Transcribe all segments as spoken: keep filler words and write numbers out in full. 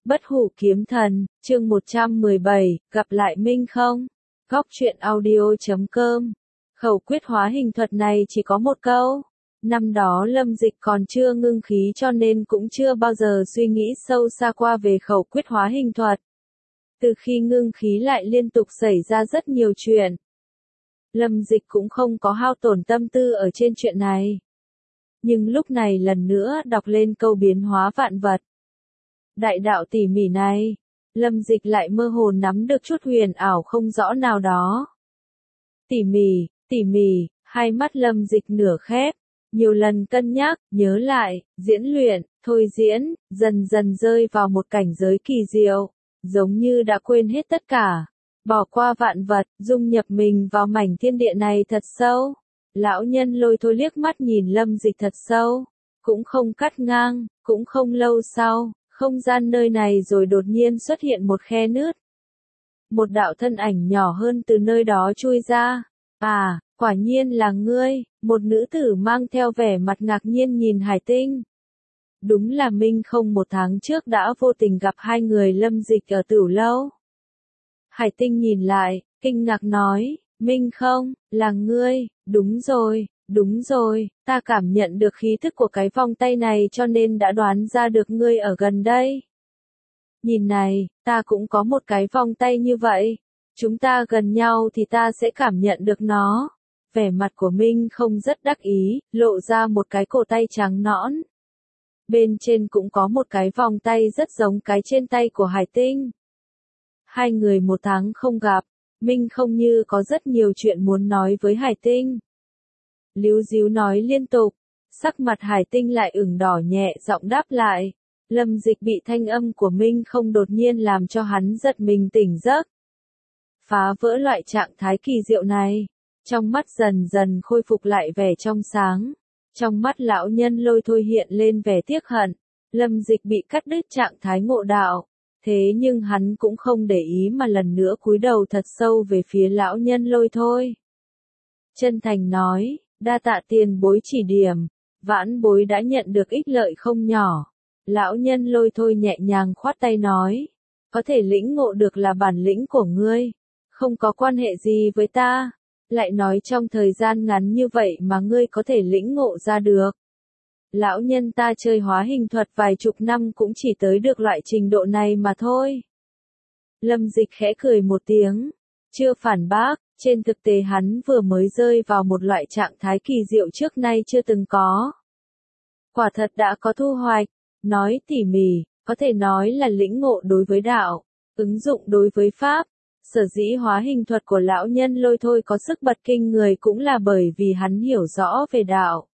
Bất hủ kiếm thần, chương một trăm mười bảy, gặp lại Minh không? Góc truyện audio.com. Khẩu quyết hóa hình thuật này chỉ có một câu. Năm đó Lâm Dịch còn chưa ngưng khí cho nên cũng chưa bao giờ suy nghĩ sâu xa qua về khẩu quyết hóa hình thuật. Từ khi ngưng khí lại liên tục xảy ra rất nhiều chuyện. Lâm Dịch cũng không có hao tổn tâm tư ở trên chuyện này. Nhưng lúc này lần nữa đọc lên câu biến hóa vạn vật. Đại đạo tỉ mỉ này, Lâm Dịch lại mơ hồ nắm được chút huyền ảo không rõ nào đó. Tỉ mỉ, tỉ mỉ, hai mắt Lâm Dịch nửa khép, nhiều lần cân nhắc, nhớ lại, diễn luyện, thôi diễn, dần dần rơi vào một cảnh giới kỳ diệu, giống như đã quên hết tất cả, bỏ qua vạn vật, dung nhập mình vào mảnh thiên địa này thật sâu. Lão nhân Lôi Thôi liếc mắt nhìn Lâm Dịch thật sâu, cũng không cắt ngang, cũng không lâu sau. Không gian nơi này rồi đột nhiên xuất hiện một khe nứt. Một đạo thân ảnh nhỏ hơn từ nơi đó chui ra. À, quả nhiên là ngươi, một nữ tử mang theo vẻ mặt ngạc nhiên nhìn Hải Tinh. Đúng là Minh không một tháng trước đã vô tình gặp hai người Lâm Dịch ở Tửu Lâu. Hải Tinh nhìn lại, kinh ngạc nói, Minh không, là ngươi, đúng rồi. Đúng rồi, ta cảm nhận được khí thức của cái vòng tay này cho nên đã đoán ra được ngươi ở gần đây. Nhìn này, ta cũng có một cái vòng tay như vậy. Chúng ta gần nhau thì ta sẽ cảm nhận được nó. Vẻ mặt của Minh không rất đắc ý, lộ ra một cái cổ tay trắng nõn. Bên trên cũng có một cái vòng tay rất giống cái trên tay của Hải Tinh. Hai người một tháng không gặp, Minh không như có rất nhiều chuyện muốn nói với Hải Tinh. Líu díu nói liên tục, sắc mặt Hải Tinh lại ửng đỏ nhẹ giọng đáp lại. Lâm Dịch bị thanh âm của Minh không đột nhiên làm cho hắn giật mình tỉnh giấc. Phá vỡ loại trạng thái kỳ diệu này, trong mắt dần dần khôi phục lại vẻ trong sáng. Trong mắt lão nhân Lôi Thôi hiện lên vẻ tiếc hận. Lâm Dịch bị cắt đứt trạng thái ngộ đạo, thế nhưng hắn cũng không để ý mà lần nữa cúi đầu thật sâu về phía lão nhân Lôi Thôi. Chân thành nói. Đa tạ tiền bối chỉ điểm, vãn bối đã nhận được ích lợi không nhỏ. Lão nhân Lôi Thôi nhẹ nhàng khoát tay nói, có thể lĩnh ngộ được là bản lĩnh của ngươi, không có quan hệ gì với ta. Lại nói trong thời gian ngắn như vậy mà ngươi có thể lĩnh ngộ ra được. Lão nhân ta chơi hóa hình thuật vài chục năm cũng chỉ tới được loại trình độ này mà thôi. Lâm Dịch khẽ cười một tiếng, chưa phản bác. Trên thực tế hắn vừa mới rơi vào một loại trạng thái kỳ diệu trước nay chưa từng có. Quả thật đã có thu hoạch, nói tỉ mỉ, có thể nói là lĩnh ngộ đối với đạo, ứng dụng đối với pháp. Sở dĩ hóa hình thuật của lão nhân Lôi Thôi có sức bật kinh người cũng là bởi vì hắn hiểu rõ về đạo.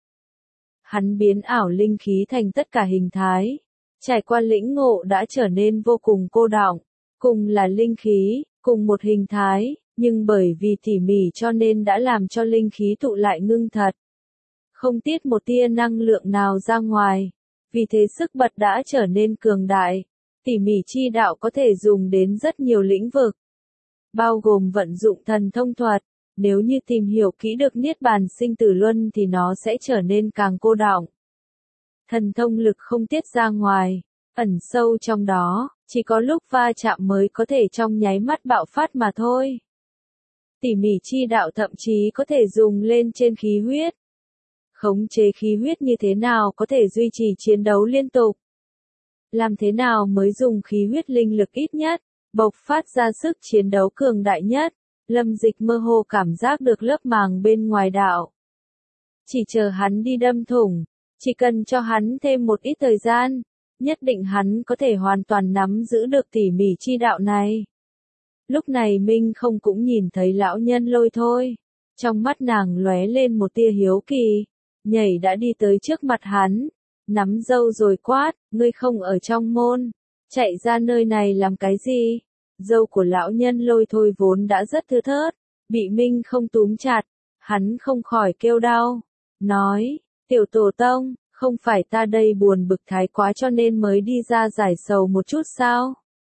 Hắn biến ảo linh khí thành tất cả hình thái, trải qua lĩnh ngộ đã trở nên vô cùng cô đọng, cùng là linh khí, cùng một hình thái. Nhưng bởi vì tỉ mỉ cho nên đã làm cho linh khí tụ lại ngưng thật. Không tiết một tia năng lượng nào ra ngoài. Vì thế sức bật đã trở nên cường đại. Tỉ mỉ chi đạo có thể dùng đến rất nhiều lĩnh vực. Bao gồm vận dụng thần thông thuật. Nếu như tìm hiểu kỹ được niết bàn sinh tử luân thì nó sẽ trở nên càng cô đọng. Thần thông lực không tiết ra ngoài. Ẩn sâu trong đó, chỉ có lúc va chạm mới có thể trong nháy mắt bạo phát mà thôi. Tỉ mỉ chi đạo thậm chí có thể dùng lên trên khí huyết. Khống chế khí huyết như thế nào có thể duy trì chiến đấu liên tục? Làm thế nào mới dùng khí huyết linh lực ít nhất, bộc phát ra sức chiến đấu cường đại nhất? Lâm Dịch mơ hồ cảm giác được lớp màng bên ngoài đạo. Chỉ chờ hắn đi đâm thủng, chỉ cần cho hắn thêm một ít thời gian, nhất định hắn có thể hoàn toàn nắm giữ được tỉ mỉ chi đạo này. Lúc này Minh không cũng nhìn thấy lão nhân Lôi Thôi. Trong mắt nàng lóe lên một tia hiếu kỳ. Nhảy đã đi tới trước mặt hắn. Nắm râu rồi quát, ngươi không ở trong môn. Chạy ra nơi này làm cái gì? Râu của lão nhân Lôi Thôi vốn đã rất thưa thớt. Bị Minh không túm chặt. Hắn không khỏi kêu đau. Nói, tiểu tổ tông, không phải ta đây buồn bực thái quá cho nên mới đi ra giải sầu một chút sao?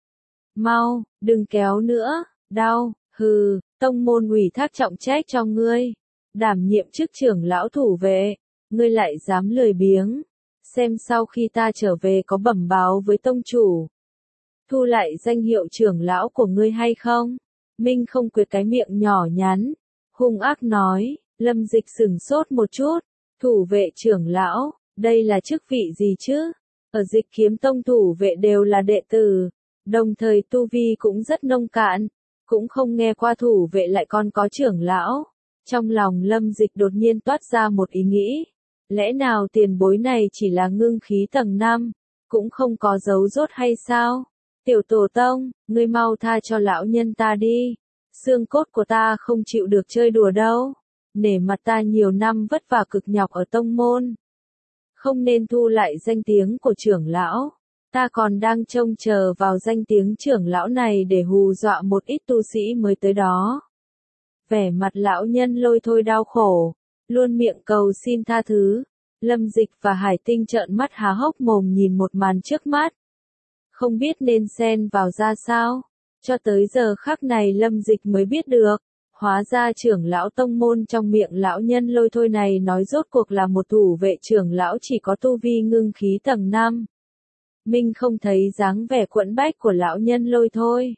Mau, đừng kéo nữa, đau, hừ, tông môn ủy thác trọng trách cho ngươi, đảm nhiệm chức trưởng lão thủ vệ, ngươi lại dám lười biếng, xem sau khi ta trở về có bẩm báo với tông chủ. thu lại danh hiệu trưởng lão của ngươi hay không? Minh không quyệt cái miệng nhỏ nhắn, hung ác nói. Lâm Dịch sửng sốt một chút, thủ vệ trưởng lão, đây là chức vị gì chứ? Ở Dịch Kiếm Tông thủ vệ đều là đệ tử, đồng thời tu vi cũng rất nông cạn, cũng không nghe qua thủ vệ lại còn có trưởng lão. Trong lòng Lâm Dịch đột nhiên toát ra một ý nghĩ, lẽ nào tiền bối này chỉ là ngưng khí tầng năm, cũng không có dấu rốt hay sao? Tiểu tổ tông, ngươi mau tha cho lão nhân ta đi, xương cốt của ta không chịu được chơi đùa đâu, nể mặt ta nhiều năm vất vả cực nhọc ở tông môn. Không nên thu lại danh tiếng của trưởng lão, ta còn đang trông chờ vào danh tiếng trưởng lão này để hù dọa một ít tu sĩ mới tới đó. Vẻ mặt lão nhân Lôi Thôi đau khổ, luôn miệng cầu xin tha thứ. Lâm Dịch và Hải Tinh trợn mắt há hốc mồm nhìn một màn trước mắt, không biết nên xen vào ra sao. Cho tới giờ khắc này Lâm Dịch mới biết được, hóa ra trưởng lão tông môn trong miệng lão nhân Lôi Thôi này nói rốt cuộc là một thủ vệ trưởng lão chỉ có tu vi ngưng khí tầng năm. Minh không thấy dáng vẻ quẫn bách của lão nhân Lôi Thôi.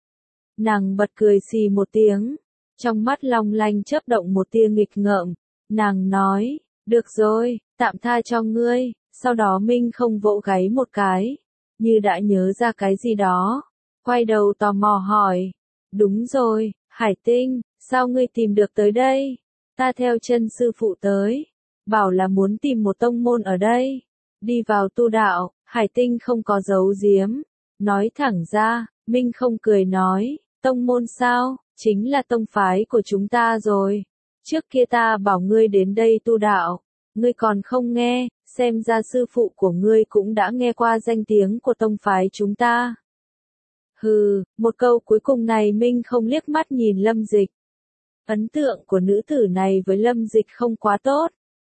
Nàng bật cười xì một tiếng, trong mắt long lanh chớp động một tia nghịch ngợm, nàng nói, được rồi, tạm tha cho ngươi. Sau đó Minh không vỗ gáy một cái, như đã nhớ ra cái gì đó, quay đầu tò mò hỏi, đúng rồi, Hải Tinh, sao ngươi tìm được tới đây? Ta theo chân sư phụ tới, bảo là muốn tìm một tông môn ở đây, đi vào tu đạo. Hải Tinh không có giấu giếm, nói thẳng ra. Minh không cười nói, tông môn sao, chính là tông phái của chúng ta rồi. Trước kia ta bảo ngươi đến đây tu đạo, ngươi còn không nghe, xem ra sư phụ của ngươi cũng đã nghe qua danh tiếng của tông phái chúng ta. Hừ, một câu cuối cùng này Minh không liếc mắt nhìn Lâm Dịch. Ấn tượng của nữ tử này với Lâm Dịch không quá tốt.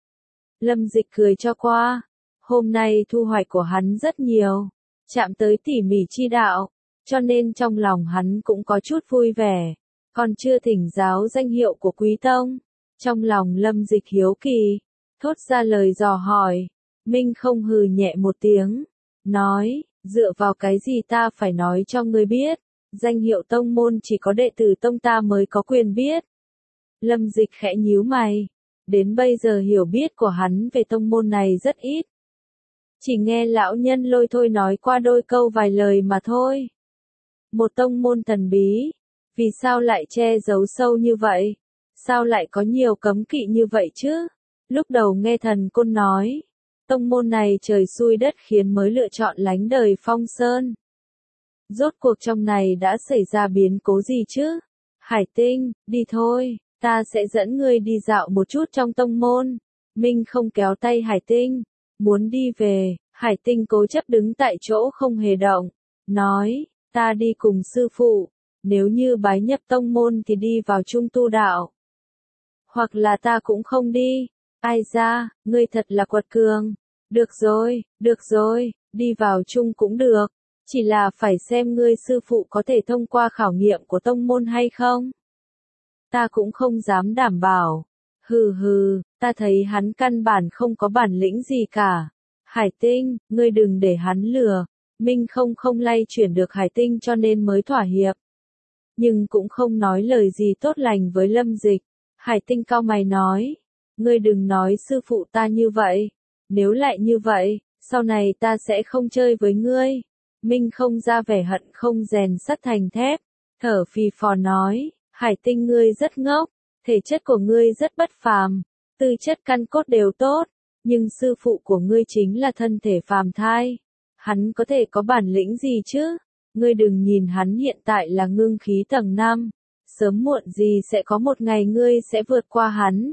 Lâm Dịch cười cho qua, hôm nay thu hoạch của hắn rất nhiều, chạm tới tỉ mỉ chi đạo, cho nên trong lòng hắn cũng có chút vui vẻ, còn chưa thỉnh giáo danh hiệu của quý tông. Trong lòng Lâm Dịch hiếu kỳ, thốt ra lời dò hỏi. Minh không hừ nhẹ một tiếng, nói, dựa vào cái gì ta phải nói cho ngươi biết, danh hiệu tông môn chỉ có đệ tử tông ta mới có quyền biết. Lâm Dịch khẽ nhíu mày, đến bây giờ hiểu biết của hắn về tông môn này rất ít. Chỉ nghe lão nhân Lôi Thôi nói qua đôi câu vài lời mà thôi. Một tông môn thần bí, vì sao lại che giấu sâu như vậy? Sao lại có nhiều cấm kỵ như vậy chứ? Lúc đầu nghe thần côn nói, tông môn này trời xui đất khiến mới lựa chọn lánh đời Phong Sơn. Rốt cuộc trong này đã xảy ra biến cố gì chứ? Hải Tinh, đi thôi, ta sẽ dẫn ngươi đi dạo một chút trong tông môn. Minh không kéo tay Hải Tinh, muốn đi về. Hải Tinh cố chấp đứng tại chỗ không hề động, nói, ta đi cùng sư phụ, nếu như bái nhập tông môn thì đi vào chung tu đạo. Hoặc là ta cũng không đi. Ai ra, ngươi thật là quật cường. Được rồi, được rồi, đi vào chung cũng được, chỉ là phải xem ngươi sư phụ có thể thông qua khảo nghiệm của tông môn hay không. Ta cũng không dám đảm bảo. Hừ hừ, ta thấy hắn căn bản không có bản lĩnh gì cả. Hải Tinh, ngươi đừng để hắn lừa. Minh không không lay chuyển được Hải Tinh cho nên mới thỏa hiệp. Nhưng cũng không nói lời gì tốt lành với Lâm Dịch. Hải Tinh cau mày nói, ngươi đừng nói sư phụ ta như vậy. Nếu lại như vậy, sau này ta sẽ không chơi với ngươi. Minh không ra vẻ hận không rèn sắt thành thép, thở phì phò nói, Hải Tinh ngươi rất ngốc, thể chất của ngươi rất bất phàm, tư chất căn cốt đều tốt, nhưng sư phụ của ngươi chính là thân thể phàm thai. Hắn có thể có bản lĩnh gì chứ? Ngươi đừng nhìn hắn hiện tại là ngưng khí tầng năm, sớm muộn gì sẽ có một ngày ngươi sẽ vượt qua hắn.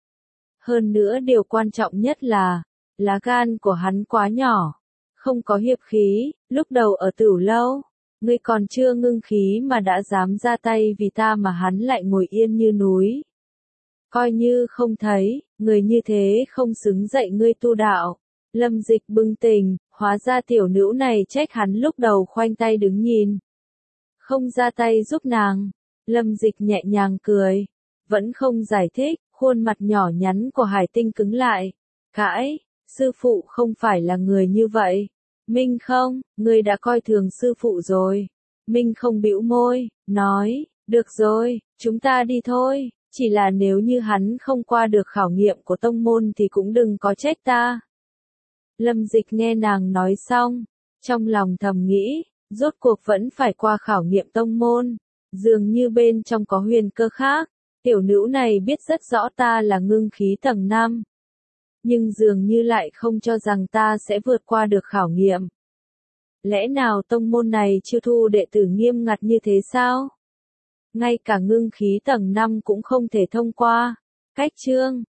Hơn nữa điều quan trọng nhất là, lá gan của hắn quá nhỏ, không có hiệp khí. Lúc đầu ở Tửu Lâu, ngươi còn chưa ngưng khí mà đã dám ra tay vì ta mà hắn lại ngồi yên như núi. Coi như không thấy, người như thế không xứng dạy ngươi tu đạo. Lâm Dịch bừng tỉnh, hóa ra tiểu nữ này trách hắn lúc đầu khoanh tay đứng nhìn, không ra tay giúp nàng. Lâm Dịch nhẹ nhàng cười, vẫn không giải thích, khuôn mặt nhỏ nhắn của Hải Tinh cứng lại. Cãi, sư phụ không phải là người như vậy. Minh không, ngươi đã coi thường sư phụ rồi. Minh không bĩu môi, nói, được rồi, chúng ta đi thôi, chỉ là nếu như hắn không qua được khảo nghiệm của tông môn thì cũng đừng có trách ta. Lâm Dịch nghe nàng nói xong, trong lòng thầm nghĩ, rốt cuộc vẫn phải qua khảo nghiệm tông môn, dường như bên trong có huyền cơ khác, tiểu nữ này biết rất rõ ta là ngưng khí tầng năm. Nhưng dường như lại không cho rằng ta sẽ vượt qua được khảo nghiệm. Lẽ nào tông môn này chiêu thu đệ tử nghiêm ngặt như thế sao? Ngay cả ngưng khí tầng năm cũng không thể thông qua. Cách chương